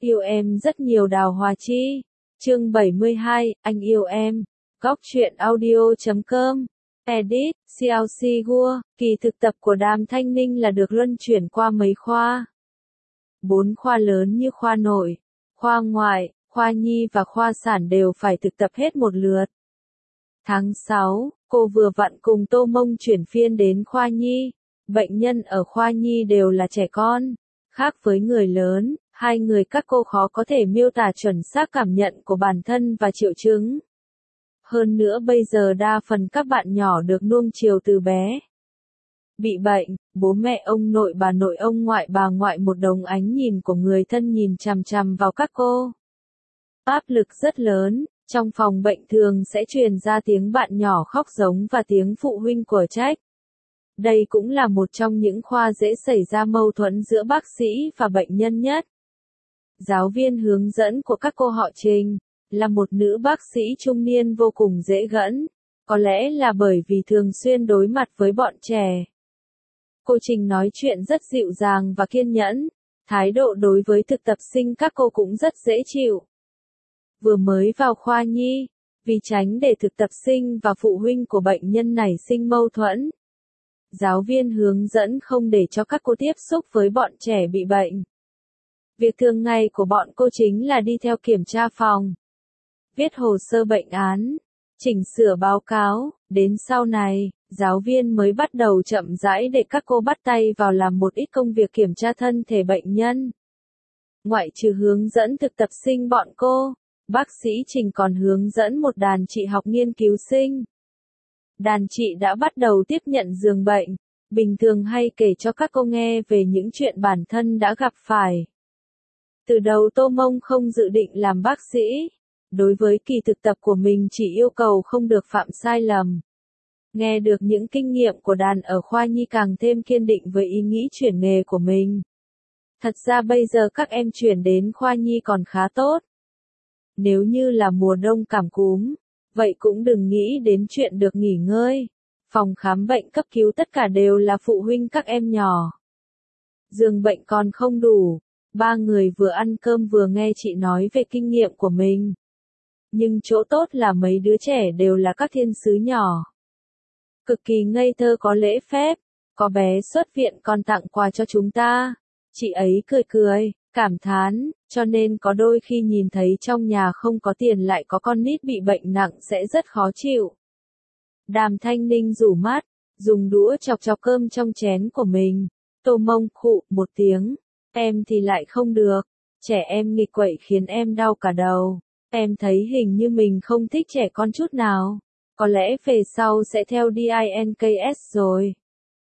Yêu em rất nhiều Đào Hòa Chi. Chương 72, anh yêu em. Góc truyện audio.com. Edit, CLC Gua. Kỳ thực tập của Đàm Thanh Ninh là được luân chuyển qua mấy khoa. 4 khoa lớn như khoa nội, khoa ngoại, khoa nhi và khoa sản đều phải thực tập hết một lượt. Tháng 6, cô vừa vặn cùng Tô Mông chuyển phiên đến khoa nhi. Bệnh nhân ở khoa nhi đều là trẻ con. Khác với người lớn, hai người các cô khó có thể miêu tả chuẩn xác cảm nhận của bản thân và triệu chứng. Hơn nữa bây giờ đa phần các bạn nhỏ được nuông chiều từ bé. Bị bệnh, bố mẹ ông nội bà nội ông ngoại bà ngoại một đống ánh nhìn của người thân nhìn chằm chằm vào các cô. Áp lực rất lớn, trong phòng bệnh thường sẽ truyền ra tiếng bạn nhỏ khóc giống và tiếng phụ huynh của trách. Đây cũng là một trong những khoa dễ xảy ra mâu thuẫn giữa bác sĩ và bệnh nhân nhất. Giáo viên hướng dẫn của các cô họ Trình, là một nữ bác sĩ trung niên vô cùng dễ gẫn, có lẽ là bởi vì thường xuyên đối mặt với bọn trẻ. Cô Trình nói chuyện rất dịu dàng và kiên nhẫn, thái độ đối với thực tập sinh các cô cũng rất dễ chịu. Vừa mới vào khoa nhi, vì tránh để thực tập sinh và phụ huynh của bệnh nhân nảy sinh mâu thuẫn, giáo viên hướng dẫn không để cho các cô tiếp xúc với bọn trẻ bị bệnh. Việc thường ngày của bọn cô chính là đi theo kiểm tra phòng, viết hồ sơ bệnh án, chỉnh sửa báo cáo, đến sau này, giáo viên mới bắt đầu chậm rãi để các cô bắt tay vào làm một ít công việc kiểm tra thân thể bệnh nhân. Ngoại trừ hướng dẫn thực tập sinh bọn cô, bác sĩ Trình còn hướng dẫn một đàn chị học nghiên cứu sinh. Đàn chị đã bắt đầu tiếp nhận giường bệnh, bình thường hay kể cho các cô nghe về những chuyện bản thân đã gặp phải. Từ đầu Tô Mông không dự định làm bác sĩ, đối với kỳ thực tập của mình chỉ yêu cầu không được phạm sai lầm. Nghe được những kinh nghiệm của đàn ở khoa nhi càng thêm kiên định với ý nghĩ chuyển nghề của mình. Thật ra bây giờ các em chuyển đến khoa nhi còn khá tốt. Nếu như là mùa đông cảm cúm, vậy cũng đừng nghĩ đến chuyện được nghỉ ngơi. Phòng khám bệnh cấp cứu tất cả đều là phụ huynh các em nhỏ. Giường bệnh còn không đủ. 3 người vừa ăn cơm vừa nghe chị nói về kinh nghiệm của mình. Nhưng chỗ tốt là mấy đứa trẻ đều là các thiên sứ nhỏ. Cực kỳ ngây thơ có lễ phép, có bé xuất viện còn tặng quà cho chúng ta. Chị ấy cười cười, cảm thán, cho nên có đôi khi nhìn thấy trong nhà không có tiền lại có con nít bị bệnh nặng sẽ rất khó chịu. Đàm Thanh Ninh rủ mắt, dùng đũa chọc chọc cơm trong chén của mình. Tô Mông khụ một tiếng. Em thì lại không được, trẻ em nghịch quậy khiến em đau cả đầu. Em thấy hình như mình không thích trẻ con chút nào. Có lẽ về sau sẽ theo DINKS rồi.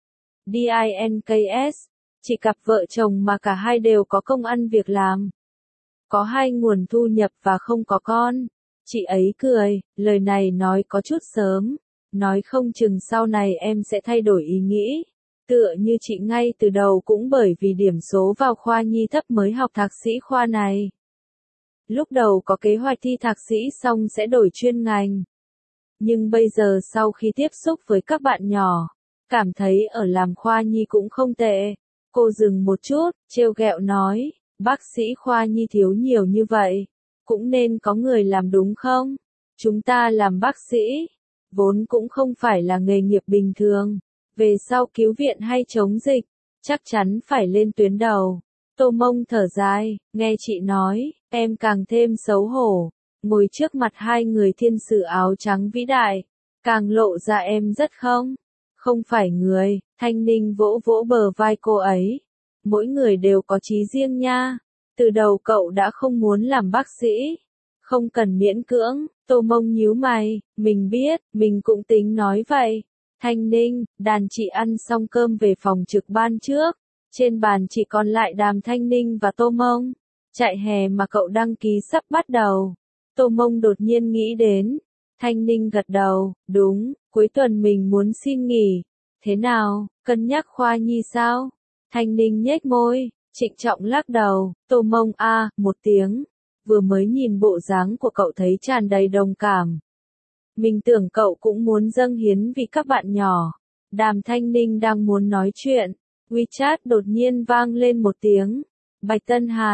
DINKS, chỉ cặp vợ chồng mà cả hai đều có công ăn việc làm. Có 2 nguồn thu nhập và không có con. Chị ấy cười, lời này nói có chút sớm. Nói không chừng sau này em sẽ thay đổi ý nghĩ. Tựa như chị ngay từ đầu cũng bởi vì điểm số vào khoa nhi thấp mới học thạc sĩ khoa này. Lúc đầu có kế hoạch thi thạc sĩ xong sẽ đổi chuyên ngành. Nhưng bây giờ sau khi tiếp xúc với các bạn nhỏ, cảm thấy ở làm khoa nhi cũng không tệ. Cô dừng một chút, trêu ghẹo nói, bác sĩ khoa nhi thiếu nhiều như vậy, cũng nên có người làm đúng không? Chúng ta làm bác sĩ, vốn cũng không phải là nghề nghiệp bình thường. Về sau cứu viện hay chống dịch, chắc chắn phải lên tuyến đầu. Tô Mông thở dài, nghe chị nói, em càng thêm xấu hổ. Ngồi trước mặt 2 người thiên使áo trắng vĩ đại, càng lộ ra em rất không phải người. Thanh Ninh vỗ vỗ bờ vai cô ấy. Mỗi người đều có chí riêng nha. Từ đầu cậu đã không muốn làm bác sĩ. Không cần miễn cưỡng. Tô Mông nhíu mày, mình biết, mình cũng tính nói vậy. Thanh Ninh, đàn chị ăn xong cơm về phòng trực ban trước. Trên bàn chỉ còn lại Đàm Thanh Ninh và Tô Mông. Trại hè mà cậu đăng ký sắp bắt đầu. Tô Mông đột nhiên nghĩ đến. Thanh Ninh gật đầu, đúng, cuối tuần mình muốn xin nghỉ. Thế nào, cân nhắc khoa nhi sao? Thanh Ninh nhếch môi, trịnh trọng lắc đầu. Tô Mông một tiếng. Vừa mới nhìn bộ dáng của cậu thấy tràn đầy đồng cảm. Mình tưởng cậu cũng muốn dâng hiến vì các bạn nhỏ. Đàm Thanh Ninh đang muốn nói chuyện. WeChat đột nhiên vang lên một tiếng. Bạch Tân Hàn,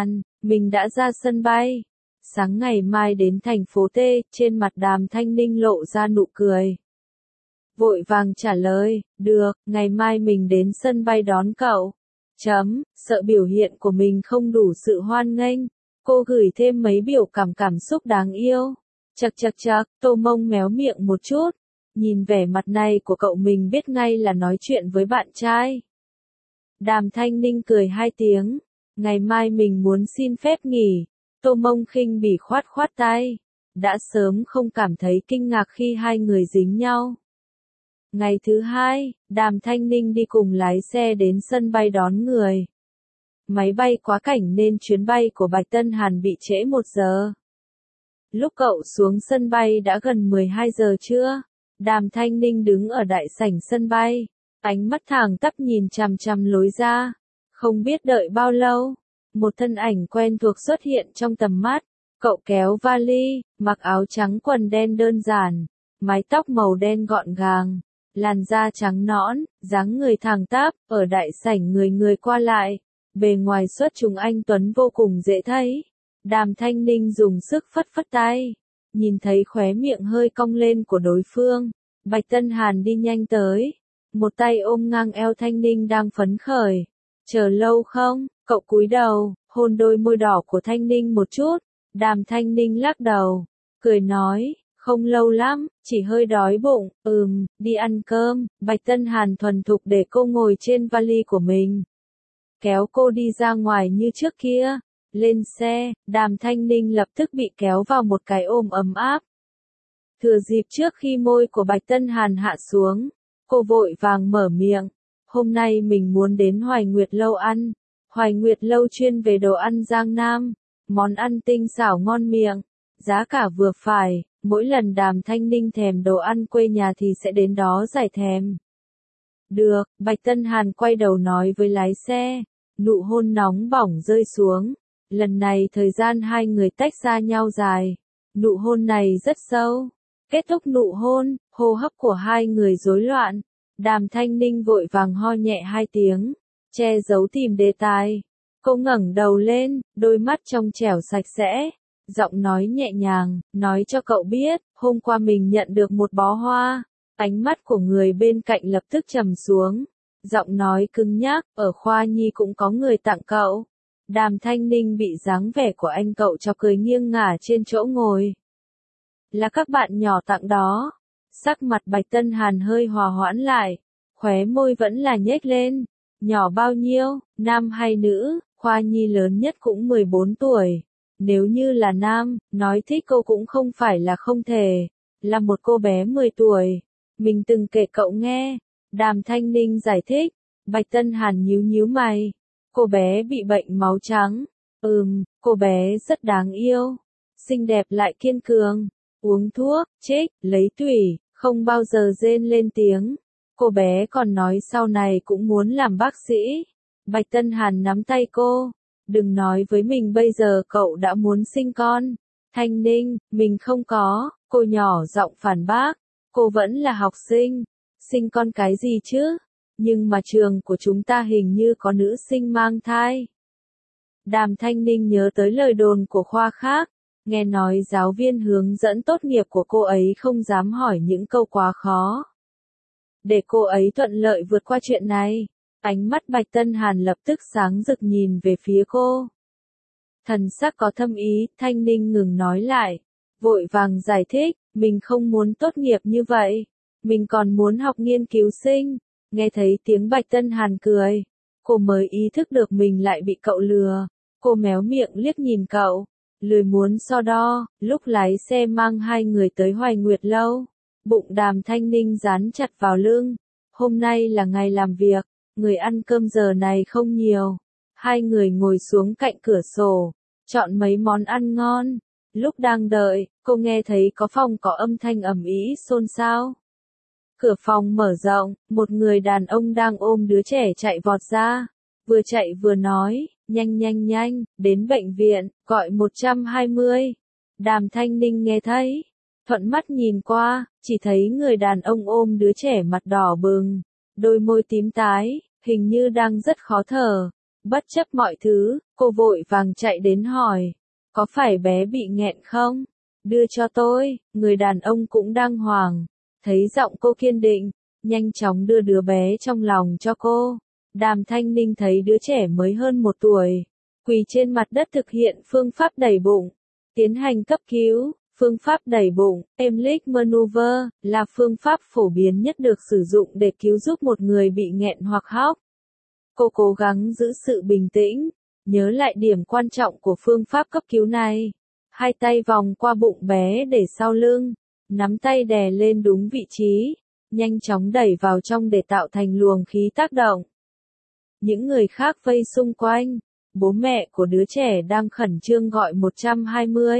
mình đã ra sân bay. Sáng ngày mai đến thành phố T, trên mặt Đàm Thanh Ninh lộ ra nụ cười. Vội vàng trả lời, được, ngày mai mình đến sân bay đón cậu. Sợ biểu hiện của mình không đủ sự hoan nghênh, cô gửi thêm mấy biểu cảm xúc đáng yêu. Chậc, Tô Mông méo miệng một chút. Nhìn vẻ mặt này của cậu mình biết ngay là nói chuyện với bạn trai. Đàm Thanh Ninh cười 2 tiếng. Ngày mai mình muốn xin phép nghỉ. Tô Mông khinh bỉ khoát tay. Đã sớm không cảm thấy kinh ngạc khi hai người dính nhau. Ngày thứ 2, Đàm Thanh Ninh đi cùng lái xe đến sân bay đón người. Máy bay quá cảnh nên chuyến bay của Bạch Tân Hàn bị trễ 1 giờ. Lúc cậu xuống sân bay đã gần 12 giờ trưa. Đàm Thanh Ninh đứng ở đại sảnh sân bay, ánh mắt thẳng tắp nhìn chằm chằm lối ra. Không biết đợi bao lâu, một thân ảnh quen thuộc xuất hiện trong tầm mắt. Cậu kéo vali, mặc áo trắng quần đen đơn giản, mái tóc màu đen gọn gàng, làn da trắng nõn, dáng người thẳng tắp, ở đại sảnh người qua lại. Bề ngoài xuất chúng anh tuấn vô cùng dễ thấy. Đàm Thanh Ninh dùng sức phất tay. Nhìn thấy khóe miệng hơi cong lên của đối phương, Bạch Tân Hàn đi nhanh tới. Một tay ôm ngang eo Thanh Ninh đang phấn khởi. Chờ lâu không? Cậu cúi đầu, hôn đôi môi đỏ của Thanh Ninh một chút. Đàm Thanh Ninh lắc đầu, cười nói, không lâu lắm, chỉ hơi đói bụng, đi ăn cơm. Bạch Tân Hàn thuần thục để cô ngồi trên vali của mình. Kéo cô đi ra ngoài như trước kia. Lên xe, Đàm Thanh Ninh lập tức bị kéo vào một cái ôm ấm áp. Thừa dịp trước khi môi của Bạch Tân Hàn hạ xuống, cô vội vàng mở miệng. Hôm nay mình muốn đến Hoài Nguyệt Lâu ăn. Hoài Nguyệt Lâu chuyên về đồ ăn Giang Nam. Món ăn tinh xảo ngon miệng. Giá cả vừa phải, mỗi lần Đàm Thanh Ninh thèm đồ ăn quê nhà thì sẽ đến đó giải thèm. Được, Bạch Tân Hàn quay đầu nói với lái xe. Nụ hôn nóng bỏng rơi xuống. Lần này thời gian hai người tách xa nhau dài. Nụ hôn này rất sâu. Kết thúc nụ hôn, hô hấp của hai người rối loạn. Đàm Thanh Ninh vội vàng ho nhẹ 2 tiếng, che giấu tìm đề tài. Cô ngẩng đầu lên, đôi mắt trong trẻo sạch sẽ. Giọng nói nhẹ nhàng, nói cho cậu biết, hôm qua mình nhận được một bó hoa. Ánh mắt của người bên cạnh lập tức trầm xuống. Giọng nói cứng nhắc, ở Khoa Nhi cũng có người tặng cậu. Đàm Thanh Ninh bị dáng vẻ của anh cậu cho cười nghiêng ngả trên chỗ ngồi. Là các bạn nhỏ tặng đó. Sắc mặt Bạch Tân Hàn hơi hòa hoãn lại, khóe môi vẫn là nhếch lên. Nhỏ bao nhiêu, nam hay nữ? Khoa Nhi lớn nhất cũng 14 tuổi. Nếu như là nam, nói thích cô cũng không phải là không thể. Là một cô bé 10 tuổi. Mình từng kể cậu nghe. Đàm Thanh Ninh giải thích. Bạch Tân Hàn nhíu mày. Cô bé bị bệnh máu trắng. Cô bé rất đáng yêu. Xinh đẹp lại kiên cường. Uống thuốc, trích, lấy tủy, không bao giờ rên lên tiếng. Cô bé còn nói sau này cũng muốn làm bác sĩ. Bạch Tân Hàn nắm tay cô. Đừng nói với mình bây giờ cậu đã muốn sinh con. Thanh Ninh, mình không có. Cô nhỏ giọng phản bác. Cô vẫn là học sinh. Sinh con cái gì chứ? Nhưng mà trường của chúng ta hình như có nữ sinh mang thai. Đàm Thanh Ninh nhớ tới lời đồn của khoa khác. Nghe nói giáo viên hướng dẫn tốt nghiệp của cô ấy không dám hỏi những câu quá khó. Để cô ấy thuận lợi vượt qua chuyện này. Ánh mắt Bạch Tân Hàn lập tức sáng rực nhìn về phía cô. Thần sắc có thâm ý, Thanh Ninh ngừng nói lại. Vội vàng giải thích, mình không muốn tốt nghiệp như vậy. Mình còn muốn học nghiên cứu sinh. Nghe thấy tiếng Bạch Tân Hàn cười. Cô mới ý thức được mình lại bị cậu lừa. Cô méo miệng liếc nhìn cậu. Lười muốn so đo, lúc lái xe mang hai người tới Hoài Nguyệt Lâu. Bụng Đàm Thanh Ninh dán chặt vào lưng. Hôm nay là ngày làm việc, người ăn cơm giờ này không nhiều. Hai người ngồi xuống cạnh cửa sổ, chọn mấy món ăn ngon. Lúc đang đợi, cô nghe thấy có phòng có âm thanh ầm ĩ xôn xao. Cửa phòng mở rộng, một người đàn ông đang ôm đứa trẻ chạy vọt ra. Vừa chạy vừa nói, nhanh, đến bệnh viện, gọi 120. Đàm Thanh Ninh nghe thấy, thuận mắt nhìn qua, chỉ thấy người đàn ông ôm đứa trẻ mặt đỏ bừng, đôi môi tím tái, hình như đang rất khó thở. Bất chấp mọi thứ, cô vội vàng chạy đến hỏi. Có phải bé bị nghẹn không? Đưa cho tôi, người đàn ông cũng đang hoảng. Thấy giọng cô kiên định, nhanh chóng đưa đứa bé trong lòng cho cô. Đàm Thanh Ninh thấy đứa trẻ mới hơn 1 tuổi, quỳ trên mặt đất thực hiện phương pháp đẩy bụng, tiến hành cấp cứu. Phương pháp đẩy bụng, Heimlich maneuver, là phương pháp phổ biến nhất được sử dụng để cứu giúp một người bị nghẹn hoặc hóc. Cô cố gắng giữ sự bình tĩnh, nhớ lại điểm quan trọng của phương pháp cấp cứu này. Hai tay vòng qua bụng bé để sau lưng, nắm tay đè lên đúng vị trí, nhanh chóng đẩy vào trong để tạo thành luồng khí tác động. Những người khác vây xung quanh, bố mẹ của đứa trẻ đang khẩn trương gọi 120.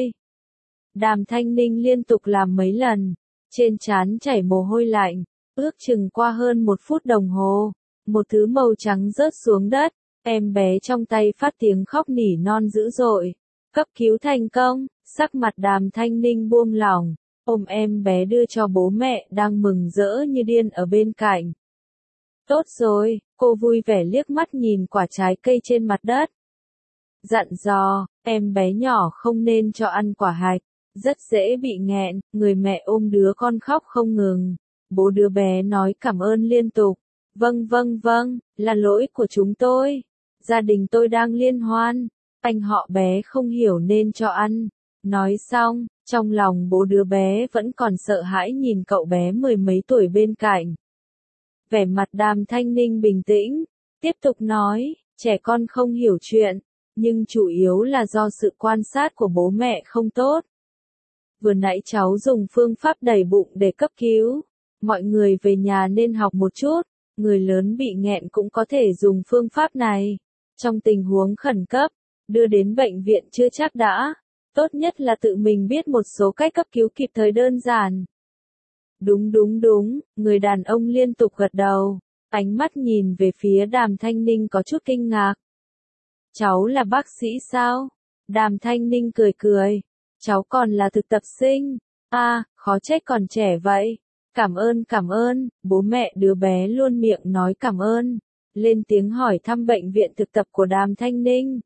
Đàm Thanh Ninh liên tục làm mấy lần, trên trán chảy mồ hôi lạnh, ước chừng qua hơn 1 phút đồng hồ, một thứ màu trắng rớt xuống đất, em bé trong tay phát tiếng khóc nỉ non dữ dội. Cấp cứu thành công, sắc mặt Đàm Thanh Ninh buông lỏng, ôm em bé đưa cho bố mẹ đang mừng rỡ như điên ở bên cạnh. Tốt rồi, cô vui vẻ liếc mắt nhìn quả trái cây trên mặt đất. Dặn dò, em bé nhỏ không nên cho ăn quả hạch, rất dễ bị nghẹn. Người mẹ ôm đứa con khóc không ngừng. Bố đứa bé nói cảm ơn liên tục. Vâng, là lỗi của chúng tôi. Gia đình tôi đang liên hoan. Anh họ bé không hiểu nên cho ăn. Nói xong, trong lòng bố đứa bé vẫn còn sợ hãi nhìn cậu bé 10 mấy tuổi bên cạnh. Vẻ mặt Đàm Thanh Ninh bình tĩnh, tiếp tục nói, trẻ con không hiểu chuyện, nhưng chủ yếu là do sự quan sát của bố mẹ không tốt. Vừa nãy cháu dùng phương pháp đẩy bụng để cấp cứu, mọi người về nhà nên học một chút, người lớn bị nghẹn cũng có thể dùng phương pháp này. Trong tình huống khẩn cấp, đưa đến bệnh viện chưa chắc đã, tốt nhất là tự mình biết một số cách cấp cứu kịp thời đơn giản. Đúng, người đàn ông liên tục gật đầu, ánh mắt nhìn về phía Đàm Thanh Ninh có chút kinh ngạc. Cháu là bác sĩ sao? Đàm Thanh Ninh cười, cháu còn là thực tập sinh, khó trách còn trẻ vậy. Cảm ơn, bố mẹ đứa bé luôn miệng nói cảm ơn, lên tiếng hỏi thăm bệnh viện thực tập của Đàm Thanh Ninh.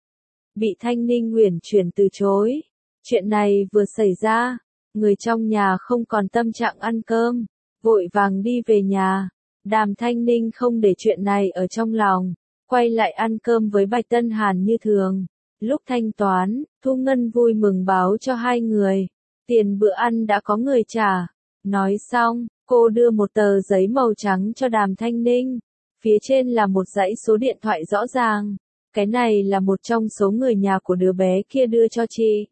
Bị Thanh Ninh uyển chuyển từ chối, chuyện này vừa xảy ra. Người trong nhà không còn tâm trạng ăn cơm, vội vàng đi về nhà. Đàm Thanh Ninh không để chuyện này ở trong lòng, quay lại ăn cơm với Bạch Tân Hàn như thường. Lúc thanh toán, Thu Ngân vui mừng báo cho hai người, tiền bữa ăn đã có người trả. Nói xong, cô đưa một tờ giấy màu trắng cho Đàm Thanh Ninh, phía trên là một dãy số điện thoại rõ ràng. Cái này là một trong số người nhà của đứa bé kia đưa cho chị.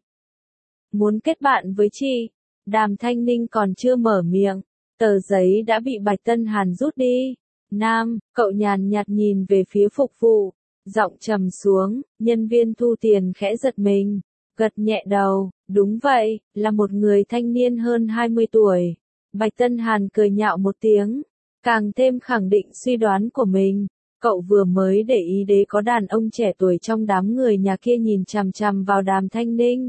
Muốn kết bạn với chị. Đàm Thanh Ninh còn chưa mở miệng, tờ giấy đã bị Bạch Tân Hàn rút đi. Nam, cậu nhàn nhạt nhìn về phía phục vụ, giọng trầm xuống, nhân viên thu tiền khẽ giật mình, gật nhẹ đầu, đúng vậy, là một người thanh niên hơn 20 tuổi. Bạch Tân Hàn cười nhạo một tiếng, càng thêm khẳng định suy đoán của mình. Cậu vừa mới để ý đến có đàn ông trẻ tuổi trong đám người nhà kia nhìn chằm chằm vào Đàm Thanh Ninh.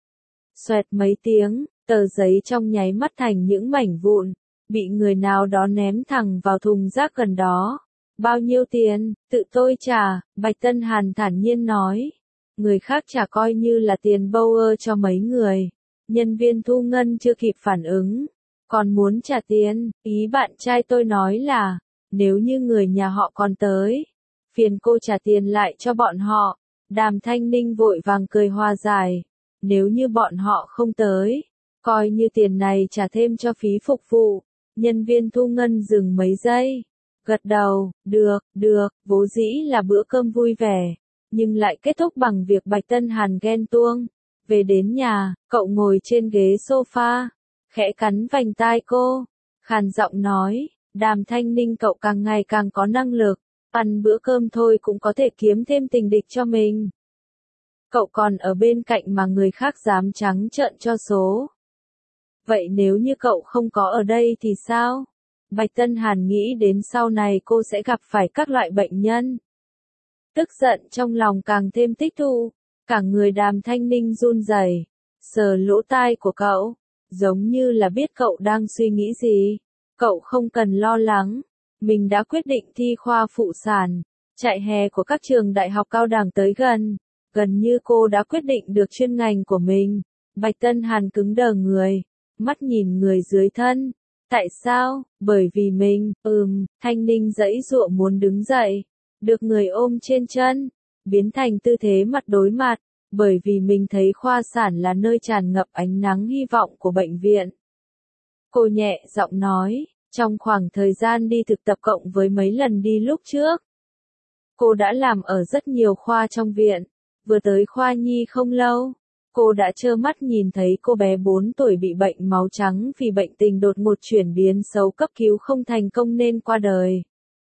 Xoẹt mấy tiếng, tờ giấy trong nháy mắt thành những mảnh vụn, bị người nào đó ném thẳng vào thùng rác gần đó. Bao nhiêu tiền, tự tôi trả, Bạch Tân Hàn thản nhiên nói. Người khác trả coi như là tiền Bauer cho mấy người. Nhân viên thu ngân chưa kịp phản ứng, còn muốn trả tiền. Ý bạn trai tôi nói là, nếu như người nhà họ còn tới, phiền cô trả tiền lại cho bọn họ. Đàm Thanh Ninh vội vàng cười hòa giải. Nếu như bọn họ không tới, coi như tiền này trả thêm cho phí phục vụ. Nhân viên thu ngân dừng mấy giây, gật đầu, được, vốn dĩ là bữa cơm vui vẻ, nhưng lại kết thúc bằng việc Bạch Tân Hàn ghen tuông. Về đến nhà, cậu ngồi trên ghế sofa, khẽ cắn vành tai cô, khàn giọng nói, Đàm Thanh Ninh cậu càng ngày càng có năng lực, ăn bữa cơm thôi cũng có thể kiếm thêm tình địch cho mình. Cậu còn ở bên cạnh mà người khác dám trắng trợn cho số. Vậy nếu như cậu không có ở đây thì sao? Bạch Tân Hàn nghĩ đến sau này cô sẽ gặp phải các loại bệnh nhân. Tức giận trong lòng càng thêm tích tụ, cả người Đàm Thanh Ninh run rẩy, sờ lỗ tai của cậu, giống như là biết cậu đang suy nghĩ gì. Cậu không cần lo lắng, mình đã quyết định thi khoa phụ sản, Trại hè của các trường đại học cao đẳng tới gần. Gần như cô đã quyết định được chuyên ngành của mình. Bạch Tân Hàn cứng đờ người, mắt nhìn người dưới thân. Tại sao? Bởi vì mình, Thanh Ninh giãy giụa muốn đứng dậy. Được người ôm trên chân, biến thành tư thế mặt đối mặt. Bởi vì mình thấy khoa sản là nơi tràn ngập ánh nắng hy vọng của bệnh viện. Cô nhẹ giọng nói, trong khoảng thời gian đi thực tập cộng với mấy lần đi lúc trước. Cô đã làm ở rất nhiều khoa trong viện. Vừa tới khoa nhi không lâu, cô đã trơ mắt nhìn thấy cô bé 4 tuổi bị bệnh máu trắng vì bệnh tình đột ngột chuyển biến xấu cấp cứu không thành công nên qua đời.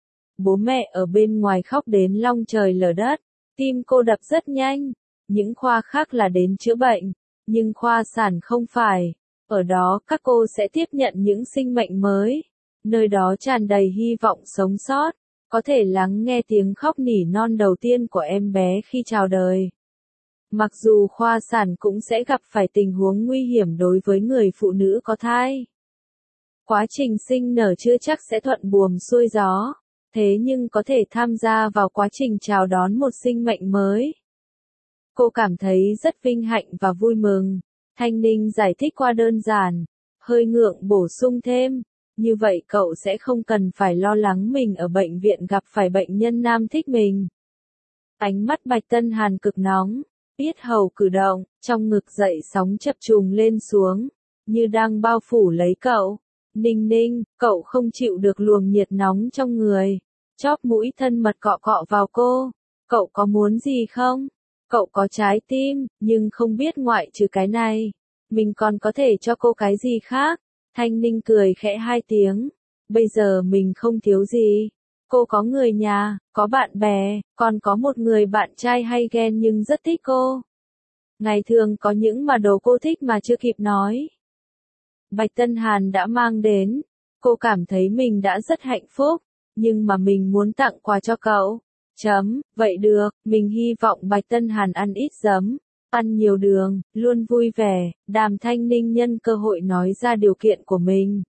Bố mẹ ở bên ngoài khóc đến long trời lở đất, tim cô đập rất nhanh. Những khoa khác là đến chữa bệnh, nhưng khoa sản không phải. Ở đó các cô sẽ tiếp nhận những sinh mệnh mới. Nơi đó tràn đầy hy vọng sống sót, có thể lắng nghe tiếng khóc nỉ non đầu tiên của em bé khi chào đời. Mặc dù khoa sản cũng sẽ gặp phải tình huống nguy hiểm đối với người phụ nữ có thai. Quá trình sinh nở chưa chắc sẽ thuận buồm xuôi gió, thế nhưng có thể tham gia vào quá trình chào đón một sinh mệnh mới. Cô cảm thấy rất vinh hạnh và vui mừng. Thanh Ninh giải thích qua đơn giản, hơi ngượng bổ sung thêm. Như vậy cậu sẽ không cần phải lo lắng mình ở bệnh viện gặp phải bệnh nhân nam thích mình. Ánh mắt Bạch Tân Hàn cực nóng, yết hầu cử động, trong ngực dậy sóng chập trùng lên xuống, như đang bao phủ lấy cậu. Ninh Ninh, cậu không chịu được luồng nhiệt nóng trong người. Chóp mũi thân mật cọ cọ vào cô. Cậu có muốn gì không? Cậu có trái tim, nhưng không biết ngoại trừ cái này, mình còn có thể cho cô cái gì khác. Thanh Ninh cười khẽ 2 tiếng. Bây giờ mình không thiếu gì. Cô có người nhà, có bạn bè, còn có một người bạn trai hay ghen nhưng rất thích cô. Ngày thường có những mà đồ cô thích mà chưa kịp nói. Bạch Tân Hàn đã mang đến. Cô cảm thấy mình đã rất hạnh phúc, nhưng mà mình muốn tặng quà cho cậu. Vậy được, mình hy vọng Bạch Tân Hàn ăn ít giấm, ăn nhiều đường, luôn vui vẻ. Đàm Thanh Ninh nhân cơ hội nói ra điều kiện của mình.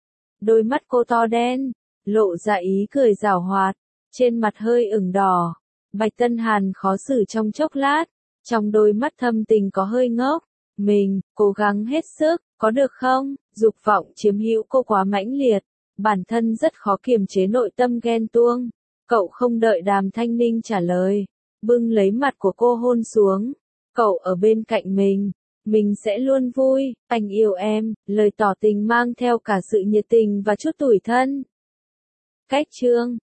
Đôi mắt cô to đen, lộ ra ý cười giảo hoạt, trên mặt hơi ửng đỏ. Bạch Tân Hàn khó xử trong chốc lát, trong đôi mắt thâm tình có hơi ngốc. Mình, cố gắng hết sức, có được không? Dục vọng chiếm hữu cô quá mãnh liệt, bản thân rất khó kiềm chế nội tâm ghen tuông. Cậu không đợi Đàm Thanh Ninh trả lời, bưng lấy mặt của cô hôn xuống. Cậu ở bên cạnh mình sẽ luôn vui, anh yêu em, lời tỏ tình mang theo cả sự nhiệt tình và chút tủi thân. Cách chương